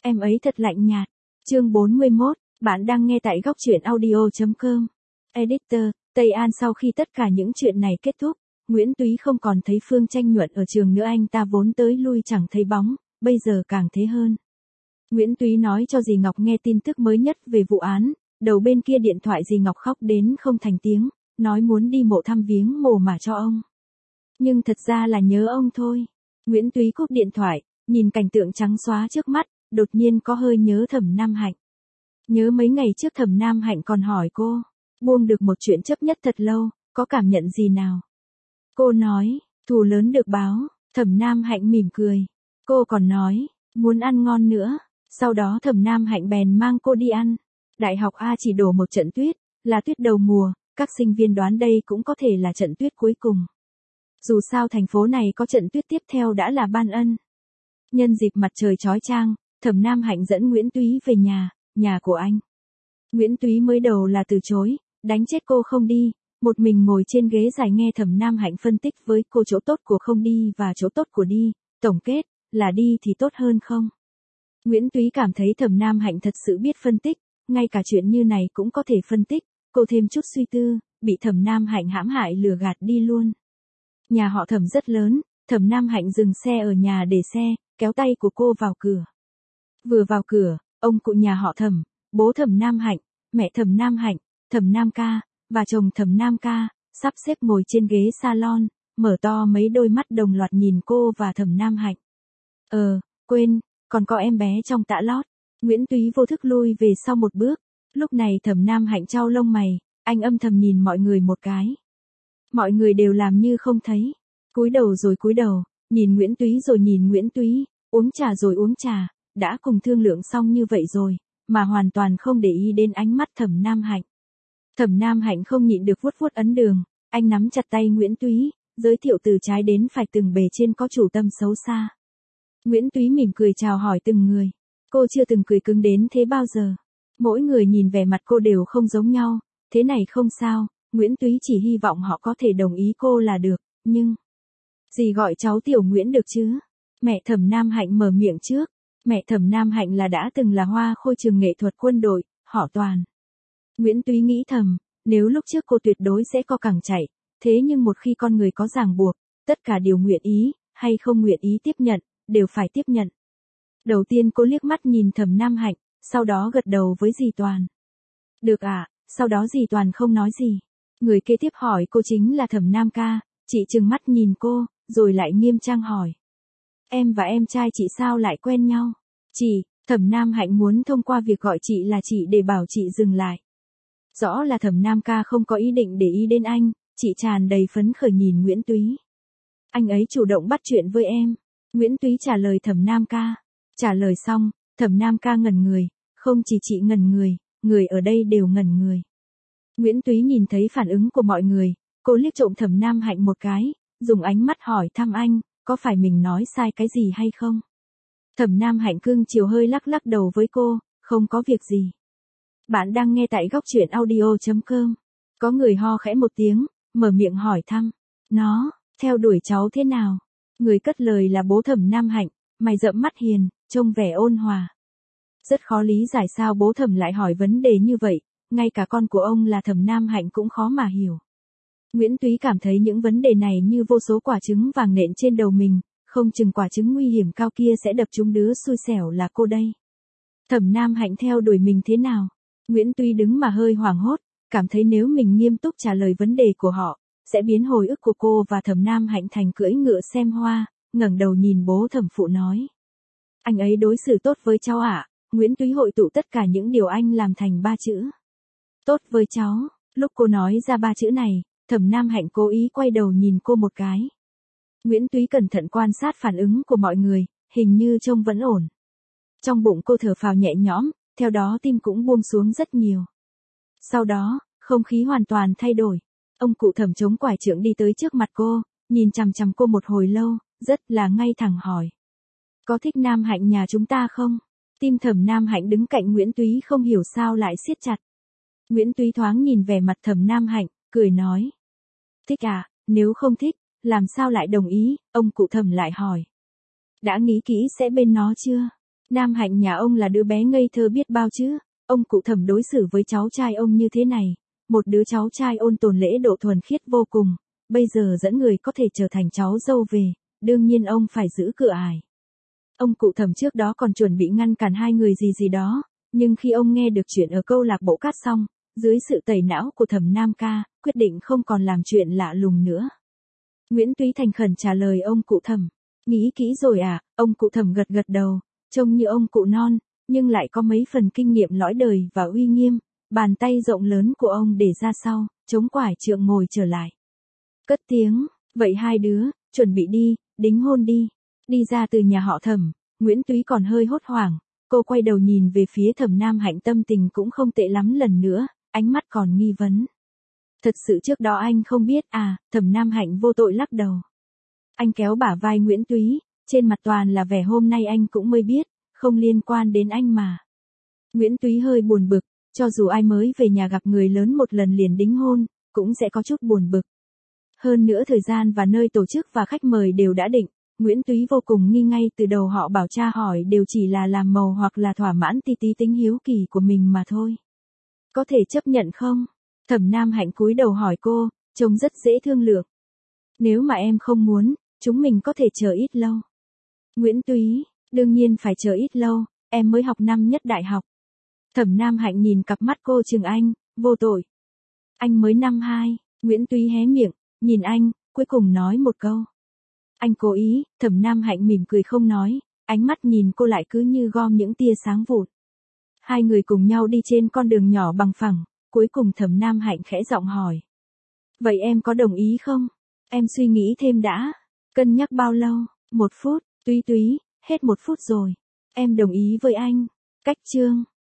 Em ấy thật lạnh nhạt. Chương 41, bạn đang nghe tại góc truyện audio.com. Editor, Tây An. Sau khi tất cả những chuyện này kết thúc, Nguyễn Túy không còn thấy Phương Tranh Nhuận ở trường nữa, anh ta vốn tới lui chẳng thấy bóng, bây giờ càng thế hơn. Nguyễn Túy nói cho dì Ngọc nghe tin tức mới nhất về vụ án, đầu bên kia điện thoại dì Ngọc khóc đến không thành tiếng, nói muốn đi mộ thăm viếng mồ mà cho ông. Nhưng thật ra là nhớ ông thôi. Nguyễn Túy cúp điện thoại, nhìn cảnh tượng trắng xóa trước mắt, đột nhiên có hơi nhớ Thẩm Nam Hạnh. Nhớ mấy ngày trước Thẩm Nam Hạnh còn hỏi cô, buông được một chuyện chấp nhất thật lâu, có cảm nhận gì nào? Cô nói, thù lớn được báo. Thẩm Nam Hạnh mỉm cười. Cô còn nói, muốn ăn ngon nữa. Sau đó Thẩm Nam Hạnh bèn mang cô đi ăn. Đại học A chỉ đổ một trận tuyết, là tuyết đầu mùa, các sinh viên đoán đây cũng có thể là trận tuyết cuối cùng. Dù sao thành phố này có trận tuyết tiếp theo đã là ban ân. Nhân dịp mặt trời chói chang, Thẩm Nam Hạnh dẫn Nguyễn Túy về nhà của anh. Nguyễn Túy mới đầu là từ chối, đánh chết cô không đi, một mình ngồi trên ghế dài nghe Thẩm Nam Hạnh phân tích với cô chỗ tốt của không đi và chỗ tốt của đi, tổng kết, là đi thì tốt hơn không. Nguyễn Túy cảm thấy Thẩm Nam Hạnh thật sự biết phân tích, ngay cả chuyện như này cũng có thể phân tích, cô thêm chút suy tư, bị Thẩm Nam Hạnh hãm hại lừa gạt đi luôn. Nhà họ Thẩm rất lớn, Thẩm Nam Hạnh dừng xe ở nhà để xe, kéo tay của cô vào cửa. Vừa vào cửa, ông cụ nhà họ Thẩm, bố Thẩm Nam Hạnh, mẹ Thẩm Nam Hạnh, Thẩm Nam Ca, và chồng Thẩm Nam Ca, sắp xếp ngồi trên ghế salon, mở to mấy đôi mắt đồng loạt nhìn cô và Thẩm Nam Hạnh. Quên, còn có em bé trong tã lót. Nguyễn Túy vô thức lui về sau một bước. Lúc này Thẩm Nam Hạnh chau lông mày, anh âm thầm nhìn mọi người một cái. Mọi người đều làm như không thấy. Cúi đầu rồi cúi đầu, nhìn Nguyễn Túy rồi nhìn Nguyễn Túy, uống trà rồi uống trà, đã cùng thương lượng xong như vậy rồi, mà hoàn toàn không để ý đến ánh mắt Thẩm Nam Hạnh. Thẩm Nam Hạnh không nhịn được vuốt vuốt ấn đường, anh nắm chặt tay Nguyễn Túy, giới thiệu từ trái đến phải từng bề trên có chủ tâm xấu xa. Nguyễn Túy mỉm cười chào hỏi từng người. Cô chưa từng cười cứng đến thế bao giờ. Mỗi người nhìn vẻ mặt cô đều không giống nhau, thế này không sao, Nguyễn Túy chỉ hy vọng họ có thể đồng ý cô là được, nhưng... Dì gọi cháu Tiểu Nguyễn được chứ? Mẹ Thẩm Nam Hạnh mở miệng trước. Mẹ Thẩm Nam Hạnh là đã từng là hoa khôi trường nghệ thuật quân đội, họ Toàn. Nguyễn Túy nghĩ thầm, nếu lúc trước cô tuyệt đối sẽ co cẳng chạy, thế nhưng một khi con người có ràng buộc, tất cả điều nguyện ý, hay không nguyện ý tiếp nhận, đều phải tiếp nhận. Đầu tiên cô liếc mắt nhìn Thẩm Nam Hạnh, sau đó gật đầu với dì Toàn. Được ạ, sau đó dì Toàn không nói gì. Người kế tiếp hỏi cô chính là Thẩm Nam Ca, chị trừng mắt nhìn cô, rồi lại nghiêm trang hỏi. Em và em trai chị sao lại quen nhau? Chị, Thẩm Nam Hạnh muốn thông qua việc gọi chị là chị để bảo chị dừng lại. Rõ là Thẩm Nam Ca không có ý định để ý đến anh, chị tràn đầy phấn khởi nhìn Nguyễn Túy. Anh ấy chủ động bắt chuyện với em. Nguyễn Túy trả lời Thẩm Nam Ca. Trả lời xong, Thẩm Nam Ca ngẩn người, không chỉ chị ngẩn người ở đây đều ngẩn người. Nguyễn Túy nhìn thấy phản ứng của mọi người, cô liếc trộm Thẩm Nam Hạnh một cái, dùng ánh mắt hỏi thăm anh, có phải mình nói sai cái gì hay không? Thẩm Nam Hạnh cương chiều hơi lắc lắc đầu với cô, không có việc gì. Bạn đang nghe tại góc truyện audio.com. Có người ho khẽ một tiếng, mở miệng hỏi thăm. Nó, theo đuổi cháu thế nào? Người cất lời là bố Thẩm Nam Hạnh, mày rậm mắt hiền, trông vẻ ôn hòa. Rất khó lý giải sao bố Thẩm lại hỏi vấn đề như vậy, ngay cả con của ông là Thẩm Nam Hạnh cũng khó mà hiểu. Nguyễn Túy cảm thấy những vấn đề này như vô số quả trứng vàng nện trên đầu mình, không chừng quả trứng nguy hiểm cao kia sẽ đập trúng đứa xui xẻo là cô đây. Thẩm Nam Hạnh theo đuổi mình thế nào? Nguyễn Túy đứng mà hơi hoảng hốt, cảm thấy nếu mình nghiêm túc trả lời vấn đề của họ, sẽ biến hồi ức của cô và Thẩm Nam Hạnh thành cưỡi ngựa xem hoa, ngẩng đầu nhìn bố Thẩm phụ nói. Anh ấy đối xử tốt với cháu ạ. Nguyễn Túy hội tụ tất cả những điều anh làm thành 3 chữ. Tốt với cháu. Lúc cô nói ra 3 chữ này, Thẩm Nam Hạnh cố ý quay đầu nhìn cô một cái. Nguyễn Túy cẩn thận quan sát phản ứng của mọi người, hình như trông vẫn ổn. Trong bụng cô thở phào nhẹ nhõm, theo đó tim cũng buông xuống rất nhiều. Sau đó, không khí hoàn toàn thay đổi. Ông cụ Thẩm chống quải trượng đi tới trước mặt cô, nhìn chằm chằm cô một hồi lâu, rất là ngay thẳng hỏi. Có thích Nam Hạnh nhà chúng ta không? Tim Thẩm Nam Hạnh đứng cạnh Nguyễn Túy không hiểu sao lại siết chặt. Nguyễn Túy thoáng nhìn vẻ mặt Thẩm Nam Hạnh, cười nói. Thích à, nếu không thích, làm sao lại đồng ý, ông cụ Thẩm lại hỏi. Đã nghĩ kỹ sẽ bên nó chưa? Nam Hạnh nhà ông là đứa bé ngây thơ biết bao chứ, ông cụ Thẩm đối xử với cháu trai ông như thế này, một đứa cháu trai ôn tồn lễ độ thuần khiết vô cùng, bây giờ dẫn người có thể trở thành cháu dâu về, đương nhiên ông phải giữ cửa ải. Ông cụ Thẩm trước đó còn chuẩn bị ngăn cản hai người gì gì đó, nhưng khi ông nghe được chuyện ở câu lạc bộ cát xong, dưới sự tẩy não của Thẩm Nam ca, quyết định không còn làm chuyện lạ lùng nữa. Nguyễn Túy thành khẩn trả lời ông cụ Thẩm, nghĩ kỹ rồi à, ông cụ Thẩm gật gật đầu, trông như ông cụ non, nhưng lại có mấy phần kinh nghiệm lõi đời và uy nghiêm, bàn tay rộng lớn của ông để ra sau, chống quải trượng ngồi trở lại. Cất tiếng, vậy hai đứa, chuẩn bị đi, đính hôn đi. Đi ra từ nhà họ Thẩm, Nguyễn Túy còn hơi hốt hoảng, cô quay đầu nhìn về phía Thẩm Nam Hạnh tâm tình cũng không tệ lắm lần nữa, ánh mắt còn nghi vấn. Thật sự trước đó anh không biết à, Thẩm Nam Hạnh vô tội lắc đầu. Anh kéo bả vai Nguyễn Túy, trên mặt toàn là vẻ hôm nay anh cũng mới biết, không liên quan đến anh mà. Nguyễn Túy hơi buồn bực, cho dù ai mới về nhà gặp người lớn một lần liền đính hôn, cũng sẽ có chút buồn bực. Hơn nữa thời gian và nơi tổ chức và khách mời đều đã định, Nguyễn Túy vô cùng nghi ngay từ đầu họ bảo tra hỏi đều chỉ là làm màu hoặc là thỏa mãn tí tí tính hiếu kỳ của mình mà thôi. Có thể chấp nhận không? Thẩm Nam Hạnh cúi đầu hỏi cô, trông rất dễ thương lượng. Nếu mà em không muốn, chúng mình có thể chờ ít lâu. Nguyễn Túy, đương nhiên phải chờ ít lâu, em mới học năm nhất đại học. Thẩm Nam Hạnh nhìn cặp mắt cô trừng anh, vô tội. Anh mới năm 2, Nguyễn Túy hé miệng, nhìn anh, cuối cùng nói một câu. Anh cố ý, Thẩm Nam Hạnh mỉm cười không nói, ánh mắt nhìn cô lại cứ như gom những tia sáng vụn. Hai người cùng nhau đi trên con đường nhỏ bằng phẳng, cuối cùng Thẩm Nam Hạnh khẽ giọng hỏi. Vậy em có đồng ý không? Em suy nghĩ thêm đã. Cân nhắc bao lâu? 1 phút, Túy Túy, hết 1 phút rồi. Em đồng ý với anh. Cách chương.